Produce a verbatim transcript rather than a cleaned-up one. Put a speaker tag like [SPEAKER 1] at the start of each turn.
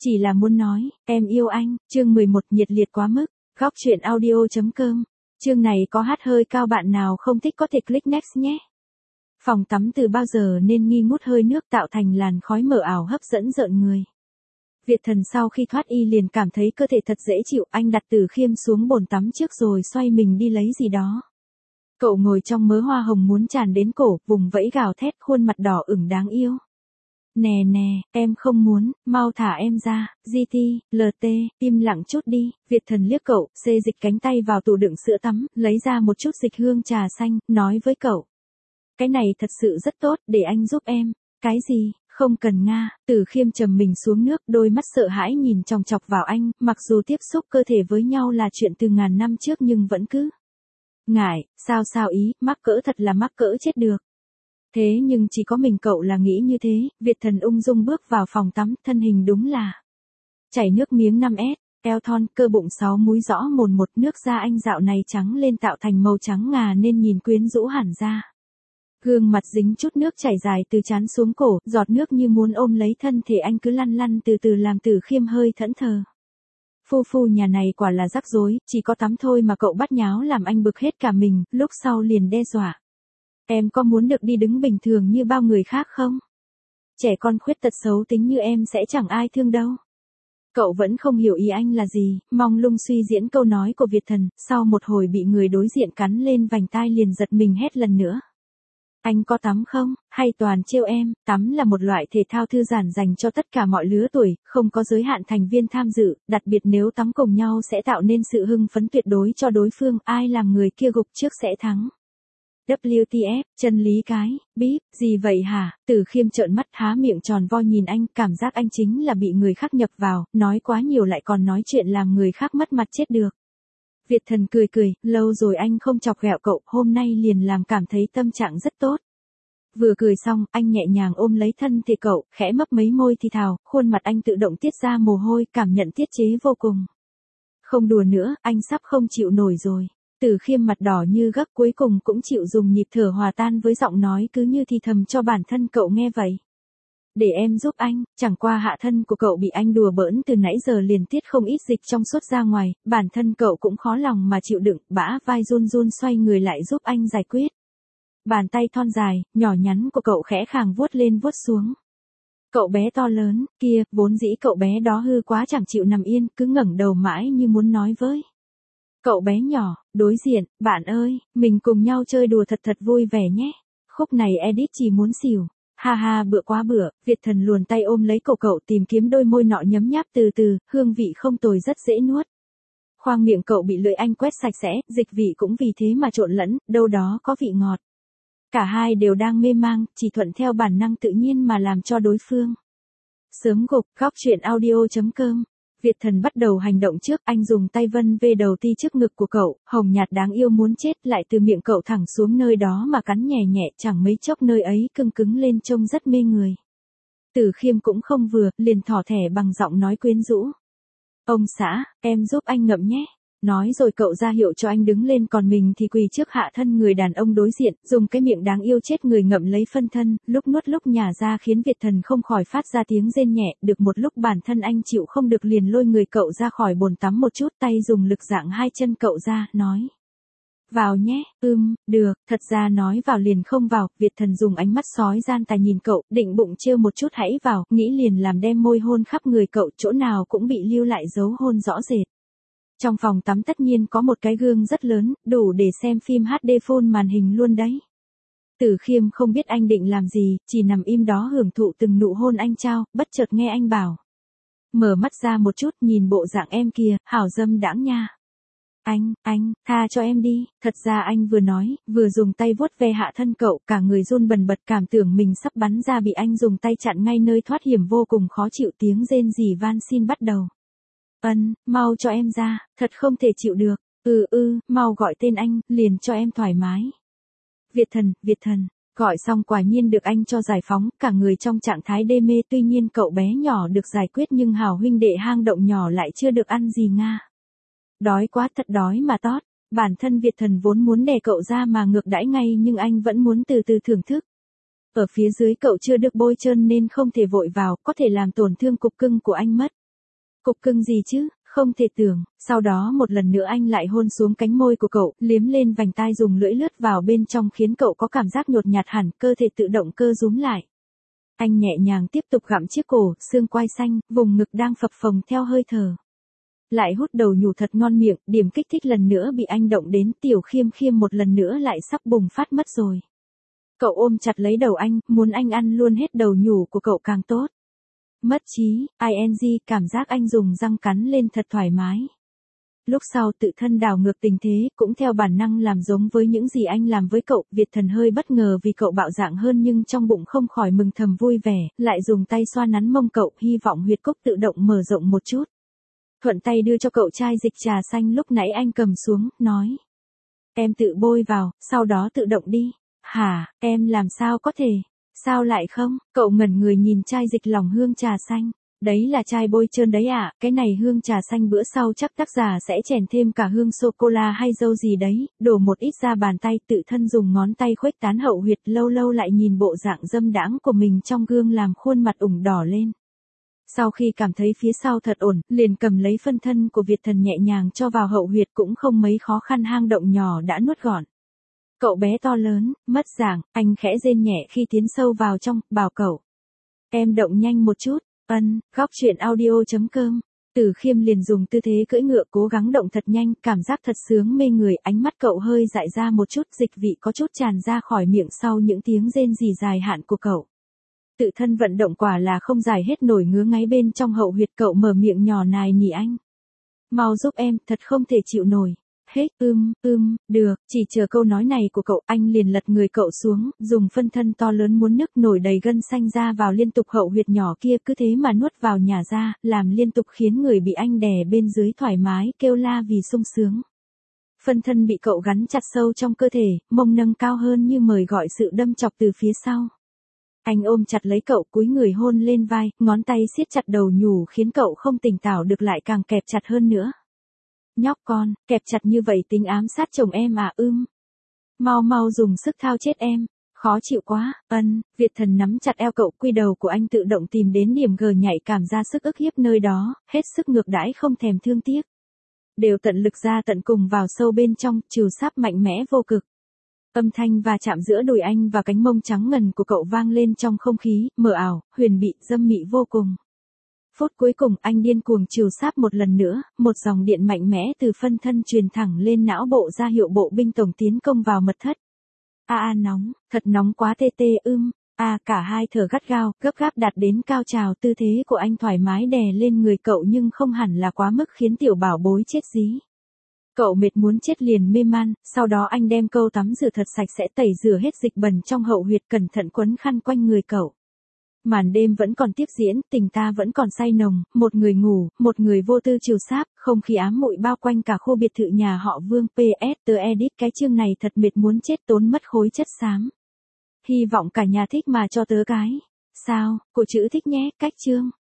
[SPEAKER 1] chỉ là muốn nói, em yêu anh, chương mười một nhiệt liệt quá mức, góc truyện audio.com, chương này có hát hơi cao bạn nào không thích có thể click next nhé. Phòng tắm từ bao giờ nên nghi ngút hơi nước tạo thành làn khói mờ ảo hấp dẫn rợn người. Việt Thần sau khi thoát y liền cảm thấy cơ thể thật dễ chịu, anh đặt Từ Khiêm xuống bồn tắm trước rồi xoay mình đi lấy gì đó. Cậu ngồi trong mớ hoa hồng muốn tràn đến cổ, vùng vẫy gào thét, khuôn mặt đỏ ửng đáng yêu. Nè nè, em không muốn, mau thả em ra, giê tê, lờ tê, im lặng chút đi. Việt Thần liếc cậu, xê dịch cánh tay vào tủ đựng sữa tắm, lấy ra một chút dịch hương trà xanh, nói với cậu. Cái này thật sự rất tốt, để anh giúp em. Cái gì, không cần nga. Từ Khiêm trầm mình xuống nước, đôi mắt sợ hãi nhìn chòng chọc vào anh, mặc dù tiếp xúc cơ thể với nhau là chuyện từ ngàn năm trước nhưng vẫn cứ ngại, sao sao ý, mắc cỡ thật là mắc cỡ chết được. Thế nhưng chỉ có mình cậu là nghĩ như thế. Việt Thần ung dung bước vào phòng tắm, thân hình đúng là chảy nước miếng năm ét, eo thon, cơ bụng sáu múi rõ mồn một, nước da anh dạo này trắng lên tạo thành màu trắng ngà nên nhìn quyến rũ hẳn ra. Gương mặt dính chút nước chảy dài từ trán xuống cổ, giọt nước như muốn ôm lấy thân thể anh cứ lăn lăn từ từ làm Từ Khiêm hơi thẫn thờ. Phu phu nhà này quả là rắc rối, chỉ có tắm thôi mà cậu bắt nháo làm anh bực hết cả mình, lúc sau liền đe dọa. Em có muốn được đi đứng bình thường như bao người khác không? Trẻ con khuyết tật xấu tính như em sẽ chẳng ai thương đâu. Cậu vẫn không hiểu ý anh là gì, mong lung suy diễn câu nói của Việt Thần, sau một hồi bị người đối diện cắn lên vành tai liền giật mình hét lần nữa. Anh có tắm không, hay toàn trêu em? Tắm là một loại thể thao thư giãn dành cho tất cả mọi lứa tuổi, không có giới hạn thành viên tham dự, đặc biệt nếu tắm cùng nhau sẽ tạo nên sự hưng phấn tuyệt đối cho đối phương, ai làm người kia gục trước sẽ thắng. vê kép tê ép, chân lý cái, bíp, gì vậy hả? Từ Khiêm trợn mắt há miệng tròn vo nhìn anh, cảm giác anh chính là bị người khác nhập vào, nói quá nhiều lại còn nói chuyện làm người khác mất mặt chết được. Việt Thần cười cười, lâu rồi anh không chọc ghẹo cậu, hôm nay liền làm cảm thấy tâm trạng rất tốt. Vừa cười xong, anh nhẹ nhàng ôm lấy thân thể cậu, khẽ mấp mấy môi thì thào, khuôn mặt anh tự động tiết ra mồ hôi, cảm nhận tiết chế vô cùng. Không đùa nữa, anh sắp không chịu nổi rồi. Từ Khiêm mặt đỏ như gấc cuối cùng cũng chịu dùng nhịp thở hòa tan với giọng nói cứ như thì thầm cho bản thân cậu nghe vậy. Để em giúp anh, chẳng qua hạ thân của cậu bị anh đùa bỡn từ nãy giờ liền tiết không ít dịch trong suốt ra ngoài, bản thân cậu cũng khó lòng mà chịu đựng, bã vai run run xoay người lại giúp anh giải quyết. Bàn tay thon dài, nhỏ nhắn của cậu khẽ khàng vuốt lên vuốt xuống. Cậu bé to lớn, kia, vốn dĩ cậu bé đó hư quá chẳng chịu nằm yên, cứ ngẩng đầu mãi như muốn nói với cậu bé nhỏ, đối diện, bạn ơi, mình cùng nhau chơi đùa thật thật vui vẻ nhé. Khúc này edit chỉ muốn xỉu. Ha ha bựa quá bựa, Việt Thần luồn tay ôm lấy cổ cậu tìm kiếm đôi môi nọ nhấm nháp từ từ, hương vị không tồi rất dễ nuốt. Khoang miệng cậu bị lưỡi anh quét sạch sẽ, dịch vị cũng vì thế mà trộn lẫn, đâu đó có vị ngọt. Cả hai đều đang mê mang, chỉ thuận theo bản năng tự nhiên mà làm cho đối phương sớm gục. Góc truyện audio.com. Việt Thần bắt đầu hành động trước, anh dùng tay vân về đầu ti trước ngực của cậu, hồng nhạt đáng yêu muốn chết, lại từ miệng cậu thẳng xuống nơi đó mà cắn nhẹ nhẹ, chẳng mấy chốc nơi ấy cưng cứng lên trông rất mê người. Từ Khiêm cũng không vừa, liền thỏ thẻ bằng giọng nói quyến rũ. Ông xã, em giúp anh ngậm nhé. Nói rồi cậu ra hiệu cho anh đứng lên còn mình thì quỳ trước hạ thân người đàn ông đối diện, dùng cái miệng đáng yêu chết người ngậm lấy phân thân, lúc nuốt lúc nhả ra khiến Việt Thần không khỏi phát ra tiếng rên nhẹ, được một lúc bản thân anh chịu không được liền lôi người cậu ra khỏi bồn tắm một chút, tay dùng lực dạng hai chân cậu ra, nói. Vào nhé, ưm, được, thật ra nói vào liền không vào, Việt Thần dùng ánh mắt sói gian tài nhìn cậu, định bụng trêu một chút hãy vào, nghĩ liền làm đem môi hôn khắp người cậu, chỗ nào cũng bị lưu lại dấu hôn rõ rệt. Trong phòng tắm tất nhiên có một cái gương rất lớn, đủ để xem phim hát đê full màn hình luôn đấy. Từ Khiêm không biết anh định làm gì, chỉ nằm im đó hưởng thụ từng nụ hôn anh trao, bất chợt nghe anh bảo. Mở mắt ra một chút nhìn bộ dạng em kìa, hảo dâm đãng nha. Anh, anh, tha cho em đi, thật ra anh vừa nói, vừa dùng tay vuốt ve hạ thân cậu, cả người run bần bật cảm tưởng mình sắp bắn ra bị anh dùng tay chặn ngay nơi thoát hiểm vô cùng khó chịu tiếng rên rỉ van xin bắt đầu. Ân, mau cho em ra, thật không thể chịu được, ừ ừ, mau gọi tên anh, liền cho em thoải mái. Việt Thần, Việt Thần, gọi xong quả nhiên được anh cho giải phóng, cả người trong trạng thái đê mê tuy nhiên cậu bé nhỏ được giải quyết nhưng hào huynh đệ hang động nhỏ lại chưa được ăn gì nga. Đói quá thật đói mà tót, bản thân Việt Thần vốn muốn đè cậu ra mà ngược đãi ngay nhưng anh vẫn muốn từ từ thưởng thức. Ở phía dưới cậu chưa được bôi trơn nên không thể vội vào, có thể làm tổn thương cục cưng của anh mất. Cục cưng gì chứ, không thể tưởng, sau đó một lần nữa anh lại hôn xuống cánh môi của cậu, liếm lên vành tai dùng lưỡi lướt vào bên trong khiến cậu có cảm giác nhột nhạt hẳn, cơ thể tự động cơ rúm lại. Anh nhẹ nhàng tiếp tục gặm chiếc cổ, xương quai xanh, vùng ngực đang phập phồng theo hơi thở. Lại hút đầu nhủ thật ngon miệng, điểm kích thích lần nữa bị anh động đến, Tiểu Khiêm Khiêm một lần nữa lại sắp bùng phát mất rồi. Cậu ôm chặt lấy đầu anh, muốn anh ăn luôn hết đầu nhủ của cậu càng tốt. Mất trí, ing, cảm giác anh dùng răng cắn lên thật thoải mái. Lúc sau tự thân đảo ngược tình thế, cũng theo bản năng làm giống với những gì anh làm với cậu, Việt Thần hơi bất ngờ vì cậu bạo dạn hơn nhưng trong bụng không khỏi mừng thầm vui vẻ, lại dùng tay xoa nắn mông cậu, hy vọng huyệt cúc tự động mở rộng một chút. Thuận tay đưa cho cậu chai dịch trà xanh lúc nãy anh cầm xuống, nói. Em tự bôi vào, sau đó tự động đi. Hả, em làm sao có thể? Sao lại không? Cậu ngẩn người nhìn chai dịch lỏng hương trà xanh. Đấy là chai bôi trơn đấy à, cái này hương trà xanh bữa sau chắc tác giả sẽ chèn thêm cả hương sô-cô-la hay dâu gì đấy, đổ một ít ra bàn tay, tự thân dùng ngón tay khuếch tán hậu huyệt, lâu lâu lại nhìn bộ dạng dâm đãng của mình trong gương làm khuôn mặt ửng đỏ lên. Sau khi cảm thấy phía sau thật ổn, liền cầm lấy phân thân của Việt Thần nhẹ nhàng cho vào hậu huyệt, cũng không mấy khó khăn, hang động nhỏ đã nuốt gọn. Cậu bé to lớn, mất dạng, anh khẽ rên nhẹ khi tiến sâu vào trong, bảo cậu. Em động nhanh một chút, ân, góc truyện audio.com. Tử Khiêm liền dùng tư thế cưỡi ngựa cố gắng động thật nhanh, cảm giác thật sướng mê người, ánh mắt cậu hơi dại ra một chút, dịch vị có chút tràn ra khỏi miệng sau những tiếng rên rỉ dài hạn của cậu. Tự thân vận động quả là không giải hết nổi ngứa ngáy bên trong hậu huyệt, cậu mở miệng nhỏ nài nỉ anh. Mau giúp em, thật không thể chịu nổi. Hết, ưm, ưm, được, chỉ chờ câu nói này của cậu, anh liền lật người cậu xuống, dùng phân thân to lớn muốn nức nổi đầy gân xanh ra vào liên tục hậu huyệt nhỏ kia, cứ thế mà nuốt vào nhả ra, làm liên tục khiến người bị anh đè bên dưới thoải mái kêu la vì sung sướng. Phân thân bị cậu gắn chặt sâu trong cơ thể, mông nâng cao hơn như mời gọi sự đâm chọc từ phía sau. Anh ôm chặt lấy cậu, cúi người hôn lên vai, ngón tay siết chặt đầu nhủ khiến cậu không tỉnh táo được, lại càng kẹp chặt hơn nữa. Nhóc con, kẹp chặt như vậy tính ám sát chồng em à? Ưm. Mau mau dùng sức thao chết em. Khó chịu quá, ân, Việt Thần nắm chặt eo cậu, quy đầu của anh tự động tìm đến điểm gờ nhạy cảm, ra sức ức hiếp nơi đó, hết sức ngược đãi không thèm thương tiếc. Đều tận lực ra tận cùng vào sâu bên trong, trừ sáp mạnh mẽ vô cực. Âm thanh va chạm giữa đùi anh và cánh mông trắng ngần của cậu vang lên trong không khí, mờ ảo, huyền bị, dâm mị vô cùng. Phút cuối cùng anh điên cuồng trừ sáp một lần nữa, một dòng điện mạnh mẽ từ phân thân truyền thẳng lên não bộ ra hiệu bộ binh tổng tiến công vào mật thất. A a nóng, thật nóng quá, tê tê ưm, a cả hai thở gắt gao, gấp gáp đạt đến cao trào, tư thế của anh thoải mái đè lên người cậu nhưng không hẳn là quá mức khiến tiểu bảo bối chết dí. Cậu mệt muốn chết liền mê man, sau đó anh đem câu tắm rửa thật sạch sẽ, tẩy rửa hết dịch bẩn trong hậu huyệt, cẩn thận quấn khăn quanh người cậu. Màn đêm vẫn còn tiếp diễn, tình ta vẫn còn say nồng, một người ngủ, một người vô tư chiều sáp, không khí ám muội bao quanh cả khu biệt thự nhà họ Vương. pê ét tớ edit cái chương này thật mệt muốn chết, tốn mất khối chất xám. Hy vọng cả nhà thích mà cho tớ cái. Sao, cô chữ thích nhé, cách chương.